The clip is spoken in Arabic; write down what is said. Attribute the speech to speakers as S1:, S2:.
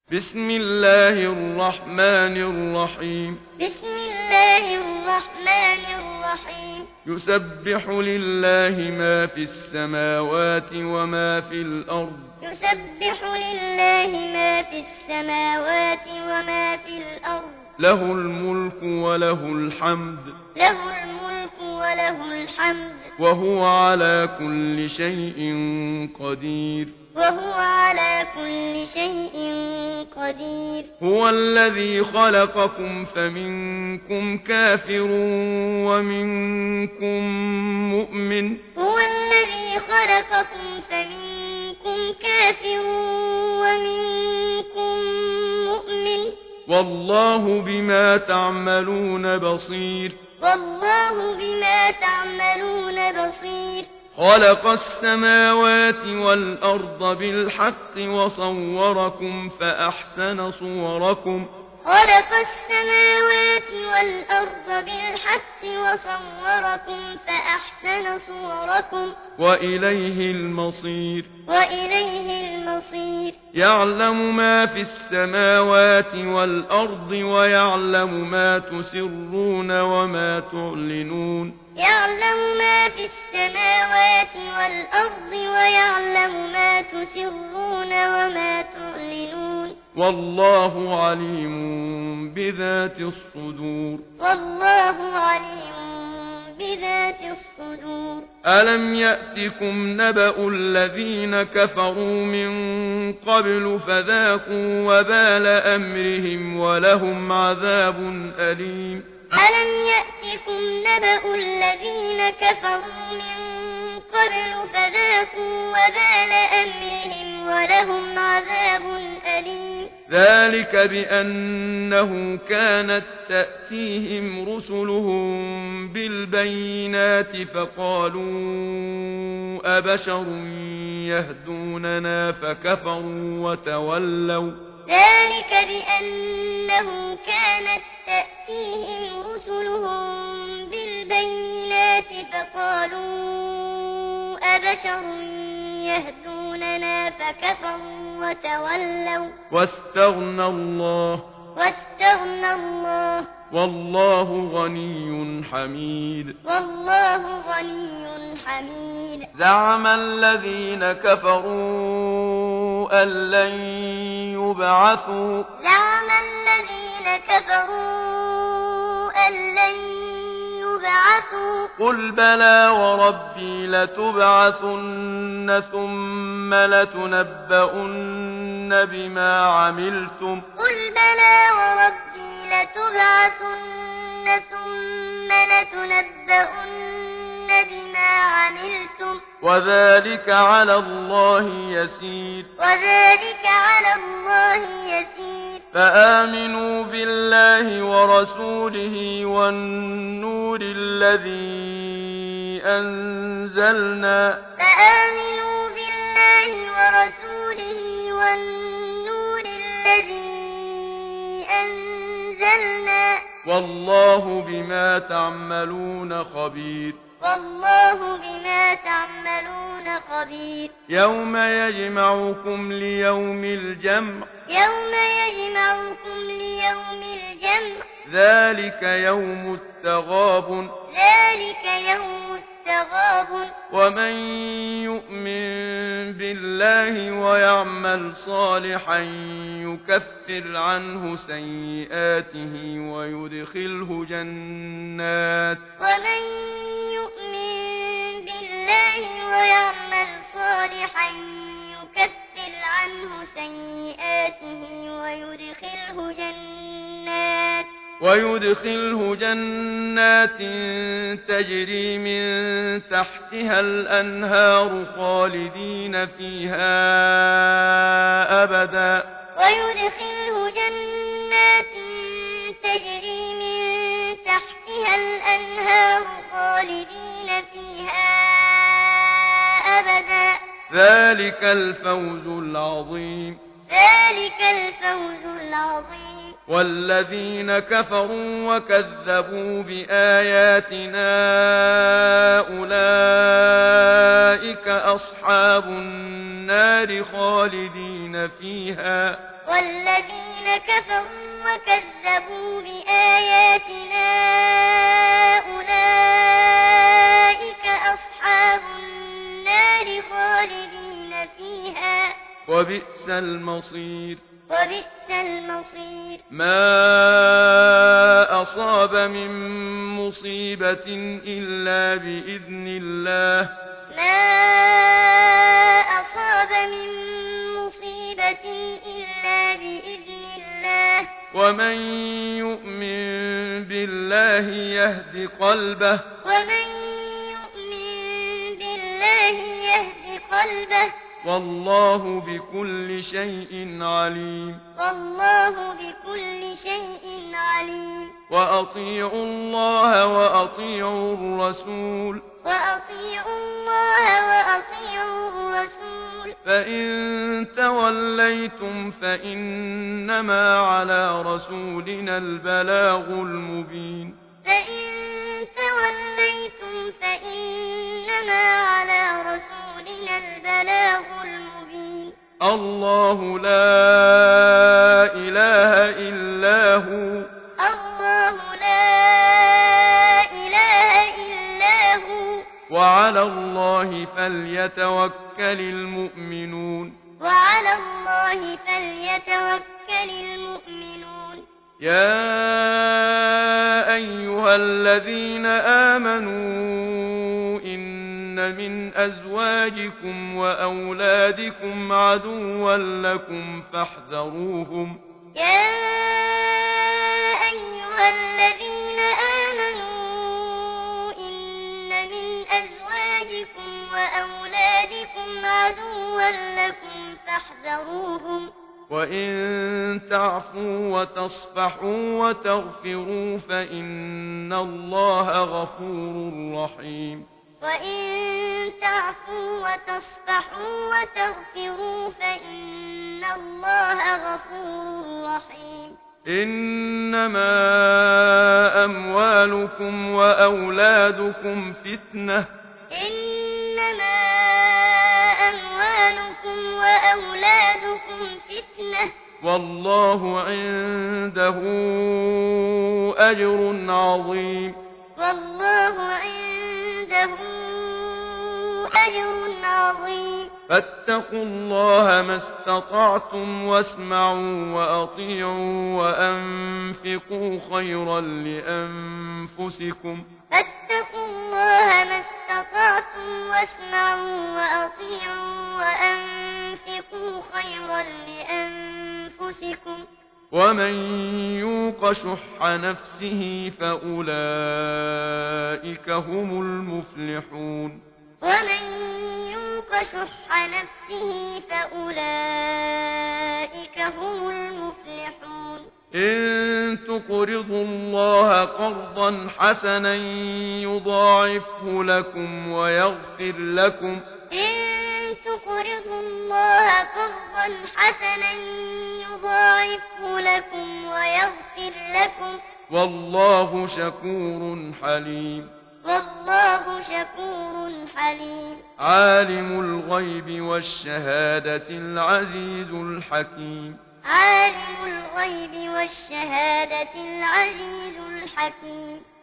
S1: بسم الله الرحمن الرحيم
S2: بسم الله الرحمن الرحيم
S1: يسبح لله ما في السماوات وما في الأرض
S2: يسبح لله ما في السماوات وما في الأرض
S1: له الملك وله الحمد
S2: له الملك وله الحمد
S1: وهو على كل شيء قدير
S2: وهو على كل شيء قدير
S1: هو الذي خلقكم فمنكم كافر ومنكم مؤمن
S2: هو الذي خلقكم فمنكم كافر ومنكم مؤمن
S1: والله بما تعملون بصير
S2: والله بما تعملون بصير
S1: خلق السماوات والأرض بالحق وصوركم فأحسن صوركم
S2: خلق السماوات والأرض بالحق وصوركم فأحسن صوركم
S1: وإليه المصير
S2: وإليه المصير
S1: يعلم ما في السماوات والأرض ويعلم ما تسرون وما تعلنون
S2: يعلم ما في السماوات والأرض ويعلم ما تسرون وما تعلنون
S1: والله عليم بذات الصدور
S2: والله عليم بذات الصدور
S1: ألم يأتكم نبأ الذين كفروا من قبل فذاقوا وبال أمرهم ولهم عذاب أليم
S2: ألم يأتكم نبأ الذين كفروا من قبل فذاقوا وبال أمرهم ولهم عذاب أليم
S1: ذلك بأنه كانت تأتيهم رسلهم بالبينات فقالوا أبشر يهدوننا فكفروا وتولوا
S2: ذلك بأنه كانت تأتيهم رسلهم بالبينات فقالوا أبشر يهدوننا فكفروا وتولوا واستغنى الله
S1: والله غني حميد
S2: والله غني حميد
S1: زعم الذين كفروا أن لن يبعثوا قل بلى وربي لتبعثن ثم لتنبؤن بما عملتم
S2: قل بلى وربي لتبعثن ثم لتنبؤن بما عملتم
S1: وذلك على الله يسير فآمنوا بالله ورسوله والنور الذي أنزلنا والله بما تعملون خبير يوم يجمعكم ليوم الجمع ذلك يوم التغابن ومن يؤمن بالله ويعمل صالحا يكفر عنه سيئاته ويدخله جنات تجري من تحتها الأنهار خالدين فيها أبدا ذلك الفوز العظيم والذين كفروا وكذبوا بآياتنا أولئك أصحاب النار خالدين فيها
S2: والذين كفروا وكذبوا بآياتنا أولئك أصحاب النار خالدين فيها
S1: وبئس المصير
S2: وبئس المصير
S1: ما أصاب من مصيبة إلا بإذن الله
S2: ما أصاب من مصيبة إلا بإذن الله
S1: ومن يؤمن بالله يهد قلبه
S2: ومن يؤمن بالله يهد قلبه
S1: والله بكل شيء عليم
S2: والله بكل شيء عليم
S1: وأطيعوا الله وأطيعوا الرسول
S2: وأطيعوا الله وأطيعوا الرسول
S1: فإن توليتم فإنما على رسولنا البلاغ المبين
S2: فإن توليتم فإنما على رسولنا البلاغ المبين
S1: الله لا إله إلا هو
S2: الله لا إله إلا هو
S1: وعلى الله فليتوكل المؤمنون
S2: وعلى الله فليتوكل المؤمنون
S1: يا أيها الذين آمنوا إن من أزواجكم وأولادكم عدوا لكم فاحذروهم
S2: يا أيها الذين آمنوا إن من أزواجكم وأولادكم عدوا لكم فاحذروهم
S1: وإن تعفوا وتصفحوا وتغفروا فإن الله غفور رحيم
S2: وإن تعفوا وتصفحوا وتغفروا فإن الله غفور رحيم
S1: إنما أموالكم وأولادكم فتنة
S2: إنما أموالكم وأولادكم فتنة
S1: والله عنده أجر عظيم
S2: والله عنده أجر عظيم
S1: فاتقوا الله ما استطعتم واسمعوا وأطيعوا وأنفقوا خيرا لأنفسكم
S2: فاتقوا الله ما استطعتم واسمعوا وأطيعوا وأنفقوا خيرا لأنفسكم
S1: ومن يوق شح نفسه فأولئك هم المفلحون
S2: ومن يوق شح نفسه فأولئك هم المفلحون
S1: إن تقرضوا الله قرضا حسنا يضاعفه لكم ويغفر لكم
S2: إن تقرضوا الله قرضا حسنا يضاعفه لكم ويغفر لكم
S1: والله شكور حليم
S2: والله شكور حليم
S1: عالم الغيب والشهادة العزيز الحكيم
S2: عالم الغيب والشهادة العزيز الحكيم